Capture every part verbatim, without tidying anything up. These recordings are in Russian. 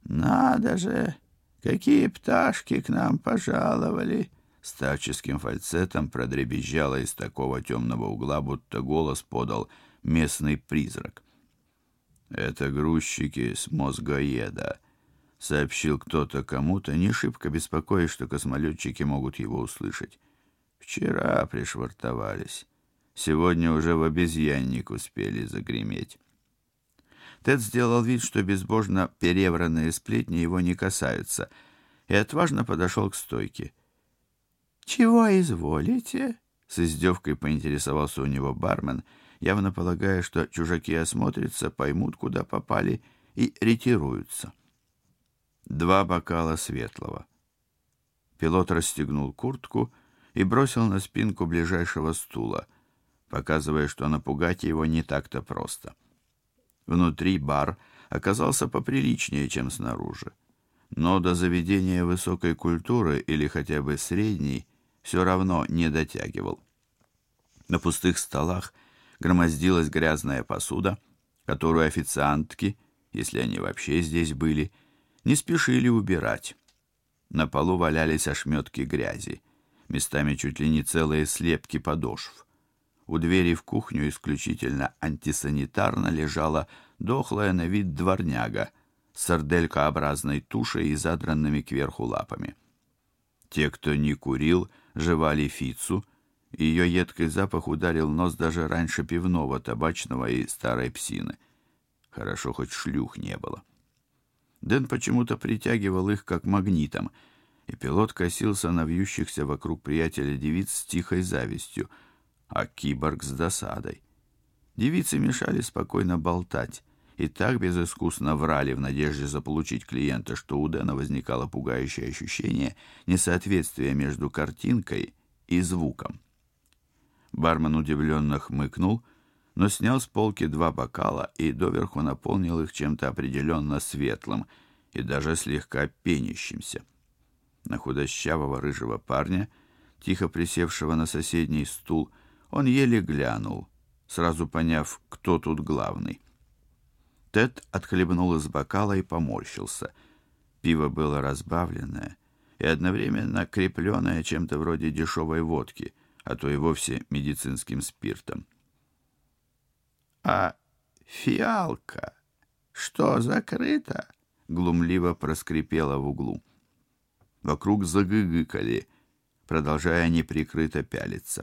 Надо же, какие пташки к нам пожаловали! Старческим фальцетом продребезжало из такого темного угла, будто голос подал местный призрак. «Это грузчики с Мозгоеда», — сообщил кто-то кому-то, не шибко беспокоясь, что космолетчики могут его услышать. «Вчера пришвартовались. Сегодня уже в обезьянник успели загреметь». Тед сделал вид, что безбожно перевранные сплетни его не касаются, и отважно подошел к стойке. «Чего изволите?» — с издевкой поинтересовался у него бармен, явно полагая, что чужаки осмотрятся, поймут, куда попали, и ретируются. Два бокала светлого. Пилот расстегнул куртку и бросил на спинку ближайшего стула, показывая, что напугать его не так-то просто. Внутри бар оказался поприличнее, чем снаружи, но до заведения высокой культуры или хотя бы средней все равно не дотягивал. На пустых столах громоздилась грязная посуда, которую официантки, если они вообще здесь были, не спешили убирать. На полу валялись ошметки грязи, местами чуть ли не целые слепки подошв. У двери в кухню исключительно антисанитарно лежала дохлая на вид дворняга с сарделькообразной тушей и задранными кверху лапами. Те, кто не курил, жевали фицу, и ее едкий запах ударил в нос даже раньше пивного, табачного и старой псины. Хорошо, хоть шлюх не было. Дэн почему-то притягивал их как магнитом, и пилот косился на вьющихся вокруг приятеля девиц с тихой завистью, а киборг с досадой. Девицы мешали спокойно болтать и так безыскусно врали в надежде заполучить клиента, что у Дэна возникало пугающее ощущение несоответствия между картинкой и звуком. Бармен удивленно хмыкнул, но снял с полки два бокала и доверху наполнил их чем-то определенно светлым и даже слегка пенящимся. На худощавого рыжего парня, тихо присевшего на соседний стул, он еле глянул, сразу поняв, кто тут главный. Тед отхлебнул из бокала и поморщился. Пиво было разбавленное и одновременно крепленное чем-то вроде дешевой водки, а то и вовсе медицинским спиртом. «А фиалка что, закрыта?» — глумливо проскрипела в углу. Вокруг загыгыкали, продолжая неприкрыто пялиться.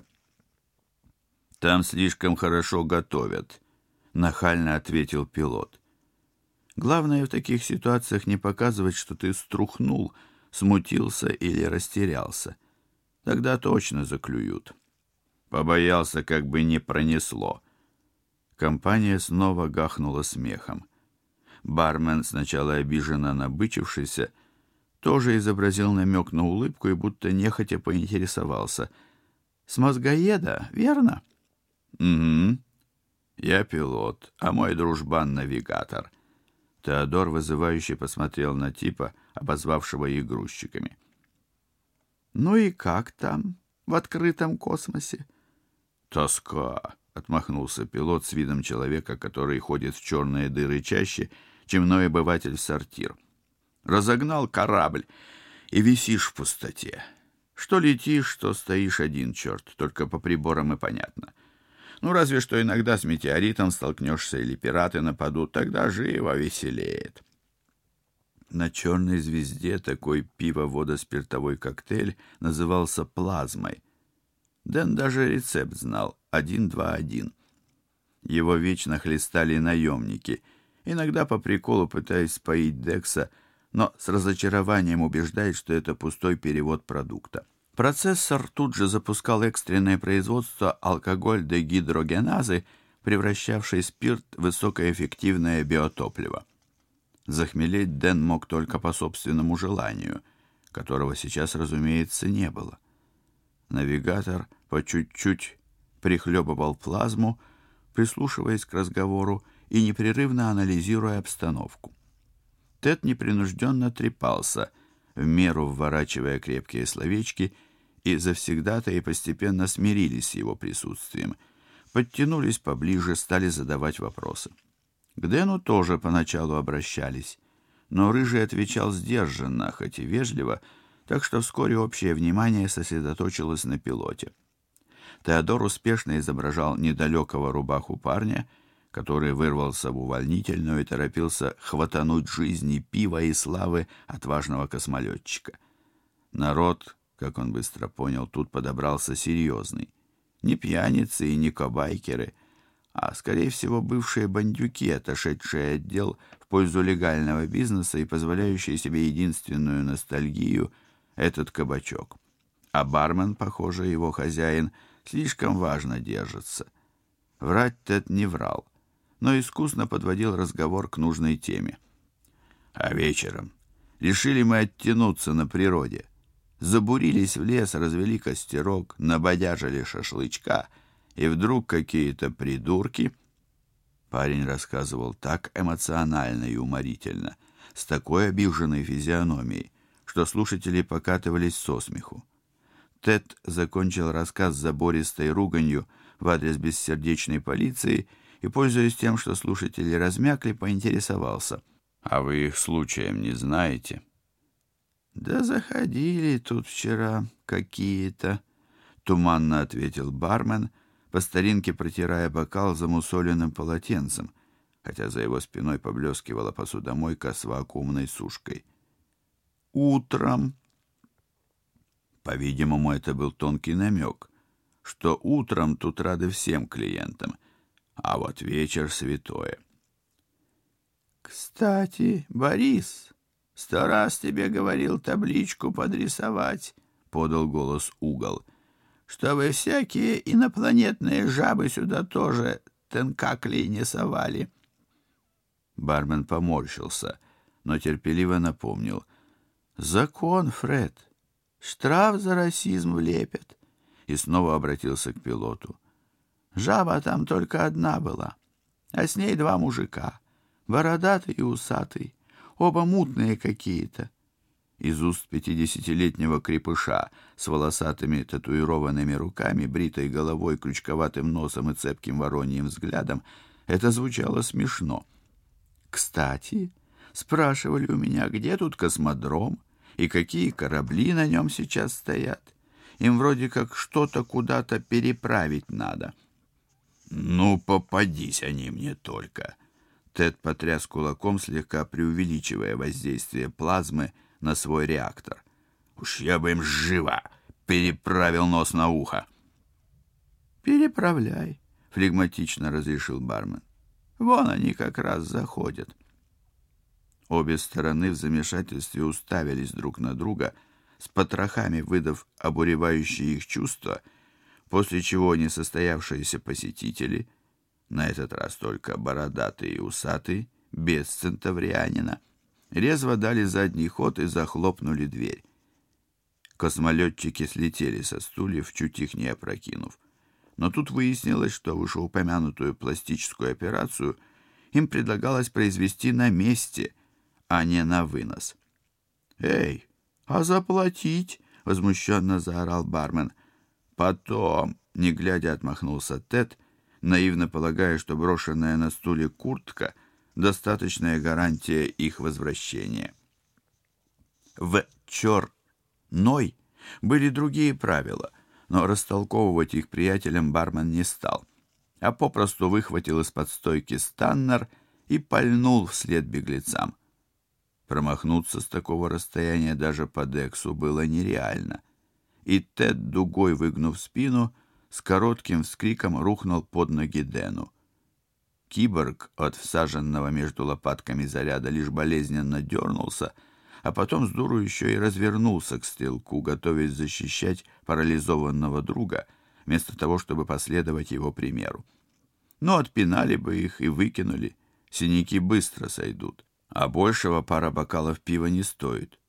«Там слишком хорошо готовят», — нахально ответил пилот. «Главное в таких ситуациях не показывать, что ты струхнул, смутился или растерялся. Тогда точно заклюют». Побоялся, как бы не пронесло. Компания снова гахнула смехом. Бармен, сначала обиженно набычившийся, тоже изобразил намек на улыбку и будто нехотя поинтересовался. «С Мозгоеда, верно?» «Угу. Я пилот, а мой дружбан навигатор». Теодор вызывающе посмотрел на типа, обозвавшего их грузчиками. «Ну и как там, в открытом космосе?» «Тоска», — отмахнулся пилот с видом человека, который ходит в черные дыры чаще, чем иной обыватель в сортир. «Разогнал корабль, и висишь в пустоте. Что летишь, что стоишь один черт, только по приборам и понятно. Ну, разве что иногда с метеоритом столкнешься или пираты нападут, тогда живо веселеет». На «Черной звезде» такой пиво-водоспиртовой коктейль назывался плазмой. Дэн даже рецепт знал — один два один. Его вечно хлестали наемники, иногда по приколу пытаясь споить Декса, но с разочарованием убеждаясь, что это пустой перевод продукта. Процессор тут же запускал экстренное производство алкоголь-дегидрогеназы, превращавшей спирт в высокоэффективное биотопливо. Захмелеть Дэн мог только по собственному желанию, которого сейчас, разумеется, не было. Навигатор по чуть-чуть прихлебывал плазму, прислушиваясь к разговору и непрерывно анализируя обстановку. Тед непринужденно трепался, в меру вворачивая крепкие словечки, и завсегдатаи постепенно смирились с его присутствием, подтянулись поближе, стали задавать вопросы. К Дэну тоже поначалу обращались, но Рыжий отвечал сдержанно, хоть и вежливо, так что вскоре общее внимание сосредоточилось на пилоте. Теодор успешно изображал недалекого рубаху парня, который вырвался в увольнительную и торопился хватануть жизни, пива и славы отважного космолетчика. Народ, как он быстро понял, тут подобрался серьезный. Не пьяницы и не кабайкеры, а, скорее всего, бывшие бандюки, отошедшие от дел в пользу легального бизнеса и позволяющие себе единственную ностальгию — этот кабачок. А бармен, похоже, его хозяин, слишком важно держится. Врать Тед не врал, но искусно подводил разговор к нужной теме. А вечером решили мы оттянуться на природе. Забурились в лес, развели костерок, набодяжили шашлычка, и вдруг какие-то придурки... Парень рассказывал так эмоционально и уморительно, с такой обиженной физиономией, что слушатели покатывались со смеху. Тед закончил рассказ забористой руганью в адрес бессердечной полиции и, пользуясь тем, что слушатели размякли, поинтересовался: «А вы их случаем не знаете?» «Да заходили тут вчера какие-то», — туманно ответил бармен, по старинке протирая бокал замусоленным полотенцем, хотя за его спиной поблескивала посудомойка с вакуумной сушкой. «Утром». По-видимому, это был тонкий намек, что утром тут рады всем клиентам, а вот вечер святое. «Кстати, Борис, сто раз тебе говорил табличку подрисовать», — подал голос Угол, «чтобы всякие инопланетные жабы сюда тоже тенкаклей не совали». Бармен поморщился, но терпеливо напомнил: «Закон, Фред, штраф за расизм влепят», и снова обратился к пилоту. «Жаба там только одна была, а с ней два мужика, бородатый и усатый, оба мутные какие-то». Из уст пятидесятилетнего крепыша с волосатыми татуированными руками, бритой головой, крючковатым носом и цепким вороньим взглядом это звучало смешно. «Кстати, спрашивали у меня, где тут космодром и какие корабли на нем сейчас стоят. Им вроде как что-то куда-то переправить надо». «Ну, попадись они мне только!» Тед потряс кулаком, слегка преувеличивая воздействие плазмы на свой реактор. «Уж я бы им живо переправил нос на ухо!» «Переправляй», — флегматично разрешил бармен. «Вон они как раз заходят». Обе стороны в замешательстве уставились друг на друга, с потрохами выдав обуревающие их чувства, после чего несостоявшиеся посетители, на этот раз только бородатый и усатый, без центаврианина, резво дали задний ход и захлопнули дверь. Космолетчики слетели со стульев, чуть их не опрокинув. Но тут выяснилось, что вышеупомянутую пластическую операцию им предлагалось произвести на месте, а не на вынос. «Эй, а заплатить?» — возмущенно заорал бармен. «Потом», — не глядя отмахнулся Тед, наивно полагая, что брошенная на стуле куртка — достаточная гарантия их возвращения. В «Черной» были другие правила, но растолковывать их приятелям бармен не стал, а попросту выхватил из-под стойки станнер и пальнул вслед беглецам. Промахнуться с такого расстояния даже по Дексу было нереально, и Тед, дугой выгнув спину, с коротким вскриком рухнул под ноги Дэну. Киборг от всаженного между лопатками заряда лишь болезненно дернулся, а потом с дуру еще и развернулся к стрелку, готовясь защищать парализованного друга, вместо того, чтобы последовать его примеру. Но отпинали бы их и выкинули, синяки быстро сойдут, а большего пара бокалов пива не стоит.